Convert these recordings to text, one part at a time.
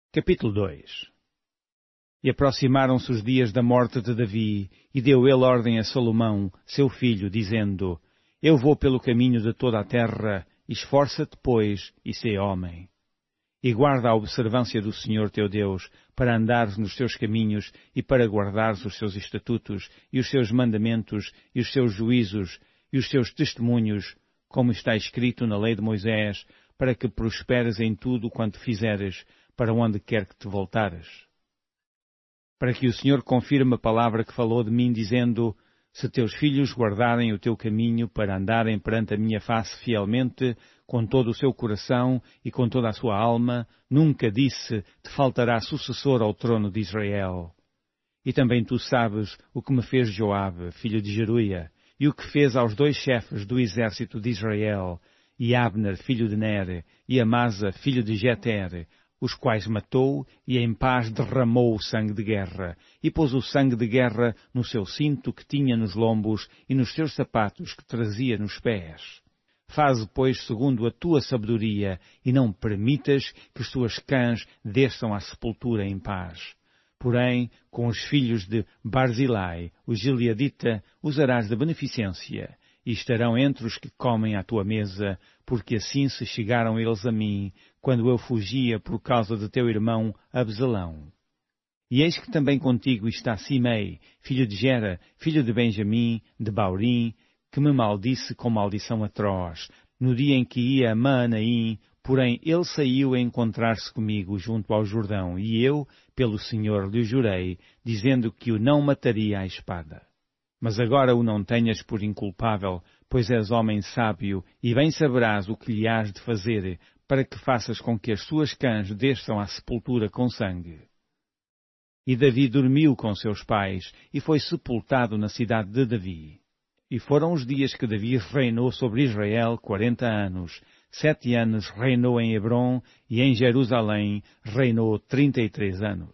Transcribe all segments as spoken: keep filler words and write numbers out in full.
Capítulo dois. E aproximaram-se os dias da morte de Davi, e deu ele ordem a Salomão, seu filho, dizendo: Eu vou pelo caminho de toda a terra, esforça-te, pois, e sê homem. E guarda a observância do Senhor teu Deus, para andares nos seus caminhos, e para guardares os seus estatutos, e os seus mandamentos, e os seus juízos, e os seus testemunhos, como está escrito na lei de Moisés, para que prosperes em tudo quanto fizeres, para onde quer que te voltares. Para que o Senhor confirme a palavra que falou de mim, dizendo: Se teus filhos guardarem o teu caminho para andarem perante a minha face fielmente, com todo o seu coração e com toda a sua alma, nunca disse, te faltará sucessor ao trono de Israel. E também tu sabes o que me fez Joabe, filho de Jeruia, e o que fez aos dois chefes do exército de Israel, e Abner, filho de Ner, e Amasa, filho de Jeter, os quais matou e em paz derramou o sangue de guerra, e pôs o sangue de guerra no seu cinto que tinha nos lombos e nos seus sapatos que trazia nos pés. Faze, pois, segundo a tua sabedoria, e não permitas que os tuas cãs desçam à sepultura em paz. Porém, com os filhos de Barzilai, o gileadita, usarás de beneficência, e estarão entre os que comem à tua mesa, porque assim se chegaram eles a mim, quando eu fugia por causa de teu irmão Absalão. E eis que também contigo está Simei, filho de Gera, filho de Benjamim, de Baurim, que me maldisse com maldição atroz, no dia em que ia a Maanaim, porém ele saiu a encontrar-se comigo junto ao Jordão, e eu, pelo Senhor, lhe jurei, dizendo que o não mataria à espada. Mas agora o não tenhas por inculpável, pois és homem sábio, e bem saberás o que lhe hás de fazer, para que faças com que as suas cãs desçam à sepultura com sangue. E Davi dormiu com seus pais, e foi sepultado na cidade de Davi. E foram os dias que Davi reinou sobre Israel quarenta anos. Sete anos reinou em Hebrom, e em Jerusalém reinou trinta e três anos.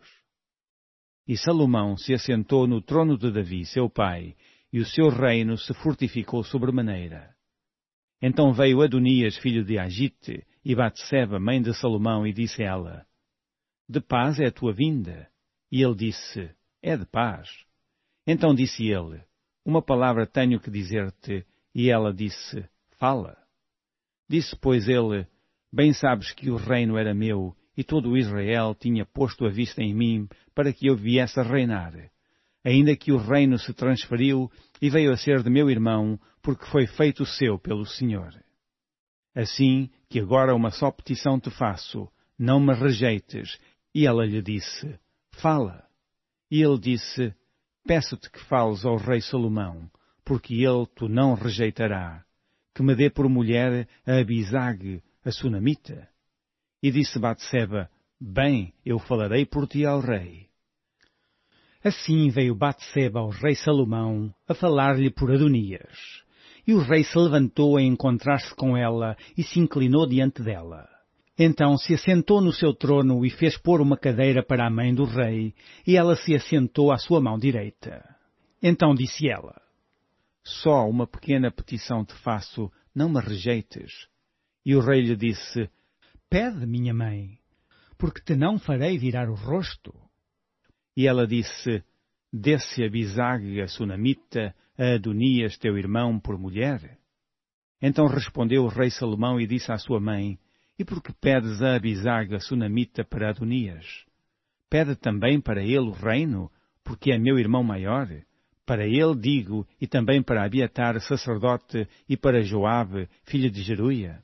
E Salomão se assentou no trono de Davi, seu pai, e o seu reino se fortificou sobremaneira. Então veio Adonias, filho de Agite, e Batseba, mãe de Salomão, e disse ela: De paz é a tua vinda? E ele disse: É de paz. Então disse ele: Uma palavra tenho que dizer-te. E ela disse: Fala. Disse, pois, ele: Bem sabes que o reino era meu, e todo o Israel tinha posto a vista em mim, para que eu viesse a reinar. Ainda que o reino se transferiu e veio a ser de meu irmão, porque foi feito seu pelo Senhor. Assim que agora uma só petição te faço, não me rejeites. E ela lhe disse: Fala. E ele disse: Peço-te que fales ao rei Salomão, porque ele tu não rejeitará, que me dê por mulher a Abisag, a Sunamita. E disse Batseba: Bem, eu falarei por ti ao rei. Assim veio Batseba ao rei Salomão a falar-lhe por Adonias. E o rei se levantou a encontrar-se com ela e se inclinou diante dela. Então se assentou no seu trono e fez pôr uma cadeira para a mãe do rei, e ela se assentou à sua mão direita. Então disse ela: Só uma pequena petição te faço, não me rejeites. E o rei lhe disse: Pede, minha mãe, porque te não farei virar o rosto. E ela disse: Desse Abisag, a Sunamita, a Adonias, teu irmão, por mulher? Então respondeu o rei Salomão e disse à sua mãe: E por que pedes a Abisag, a Sunamita, para Adonias? Pede também para ele o reino, porque é meu irmão maior? Para ele digo, e também para Abiatar, sacerdote, e para Joabe, filho de Jeruia.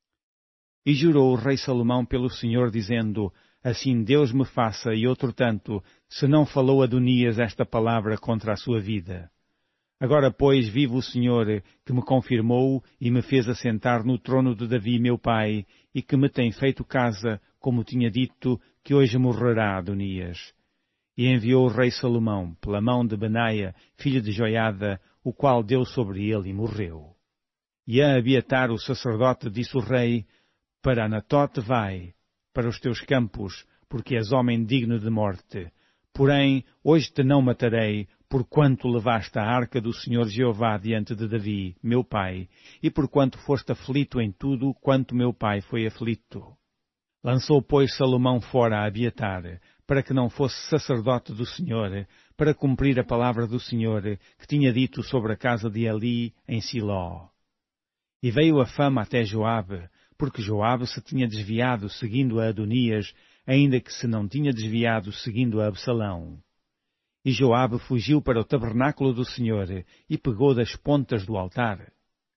E jurou o rei Salomão pelo Senhor, dizendo: Assim Deus me faça, e outro tanto, se não falou Adonias esta palavra contra a sua vida. Agora, pois, vive o Senhor, que me confirmou e me fez assentar no trono de Davi, meu pai, e que me tem feito casa, como tinha dito, que hoje morrerá Adonias. E enviou o rei Salomão, pela mão de Benaia, filho de Joiada, o qual deu sobre ele e morreu. E a Abiatar, o sacerdote, disse o rei: Para Anatote vai, para os teus campos, porque és homem digno de morte. Porém, hoje te não matarei, porquanto levaste a arca do Senhor Jeová diante de Davi, meu pai, e porquanto foste aflito em tudo quanto meu pai foi aflito. Lançou, pois, Salomão fora a Abiatar, para que não fosse sacerdote do Senhor, para cumprir a palavra do Senhor, que tinha dito sobre a casa de Eli em Siló. E veio a fama até Joabe, porque Joabe se tinha desviado seguindo a Adonias, ainda que se não tinha desviado seguindo a Absalão. E Joabe fugiu para o tabernáculo do Senhor e pegou das pontas do altar.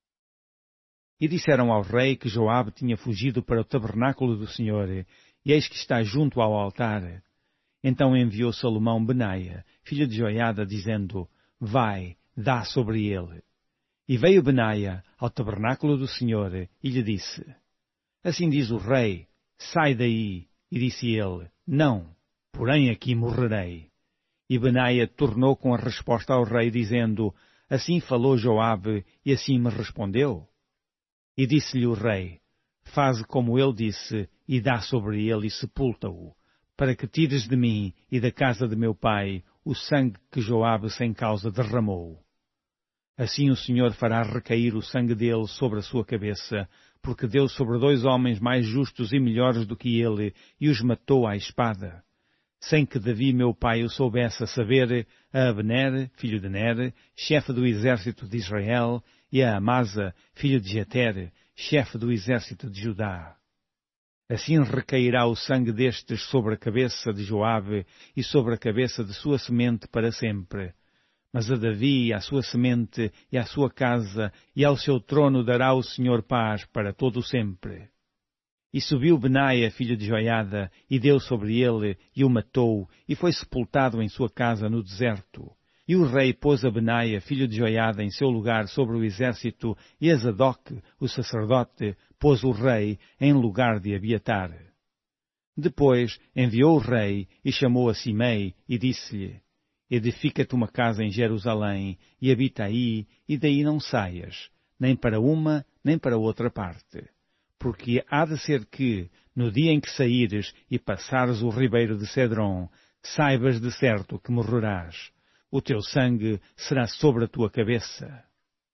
E disseram ao rei que Joabe tinha fugido para o tabernáculo do Senhor, e eis que está junto ao altar. Então enviou Salomão Benaia, filho de Joiada, dizendo, vai, dá sobre ele. E veio Benaia ao tabernáculo do Senhor e lhe disse, assim diz o rei, sai daí. E disse ele, não, porém aqui morrerei. E Benaia tornou com a resposta ao rei, dizendo, assim falou Joabe e assim me respondeu. E disse-lhe o rei, faze como ele disse e dá sobre ele e sepulta-o, para que tires de mim e da casa de meu pai o sangue que Joabe sem causa derramou. Assim o Senhor fará recair o sangue dele sobre a sua cabeça, porque deu sobre dois homens mais justos e melhores do que ele, e os matou à espada. Sem que Davi, meu pai, o soubesse, a saber, a Abner, filho de Ner, chefe do exército de Israel, e a Amasa, filho de Jeter, chefe do exército de Judá. Assim recairá o sangue destes sobre a cabeça de Joabe e sobre a cabeça de sua semente para sempre. Mas a Davi, à sua semente e à sua casa e ao seu trono dará o Senhor paz para todo o sempre. E subiu Benaia, filho de Joiada, e deu sobre ele, e o matou, e foi sepultado em sua casa no deserto. E o rei pôs a Benaia, filho de Joiada, em seu lugar sobre o exército, e a Zadok, o sacerdote, pôs o rei em lugar de Abiatar. Depois enviou o rei e chamou a Simei e disse-lhe, edifica-te uma casa em Jerusalém e habita aí, e daí não saias, nem para uma, nem para outra parte. Porque há de ser que, no dia em que saíres e passares o ribeiro de Cedron, saibas de certo que morrerás. O teu sangue será sobre a tua cabeça.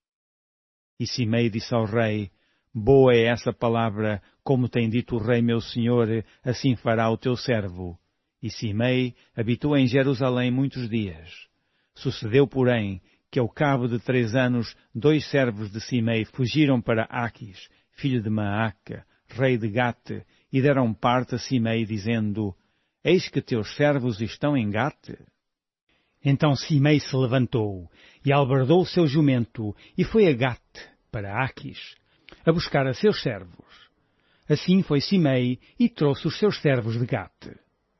E Simei disse ao rei, boa é essa palavra, como tem dito o rei meu senhor, assim fará o teu servo. E Simei habitou em Jerusalém muitos dias. Sucedeu, porém, que ao cabo de três anos, dois servos de Simei fugiram para Aquis, filho de Maaca, rei de Gate, e deram parte a Simei, dizendo, eis que teus servos estão em Gate. Então Simei se levantou, e albardou o seu jumento, e foi a Gate, para Aquis, a buscar a seus servos. Assim foi Simei, e trouxe os seus servos de Gate.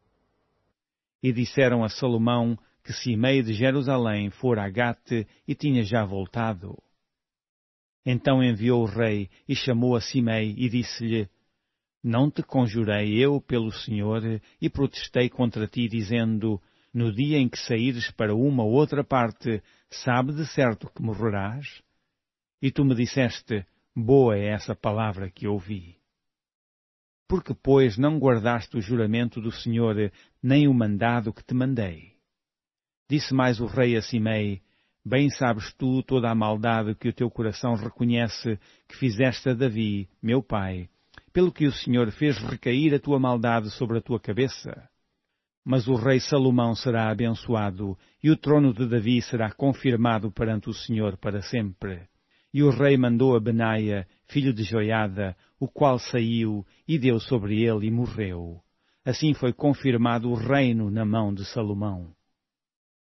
E disseram a Salomão que Simei de Jerusalém fora a Gate e tinha já voltado. Então enviou o rei e chamou a Simei e disse-lhe, não te conjurei eu pelo Senhor e protestei contra ti, dizendo, no dia em que saíres para uma ou outra parte, sabe de certo que morrerás? E tu me disseste, boa é essa palavra que ouvi. Porque, pois, não guardaste o juramento do Senhor, nem o mandado que te mandei? Disse mais o rei a Simei, bem sabes tu toda a maldade que o teu coração reconhece que fizeste a Davi, meu pai, pelo que o Senhor fez recair a tua maldade sobre a tua cabeça. Mas o rei Salomão será abençoado, e o trono de Davi será confirmado perante o Senhor para sempre. E o rei mandou a Benaia, filho de Joiada, o qual saiu e deu sobre ele e morreu. Assim foi confirmado o reino na mão de Salomão.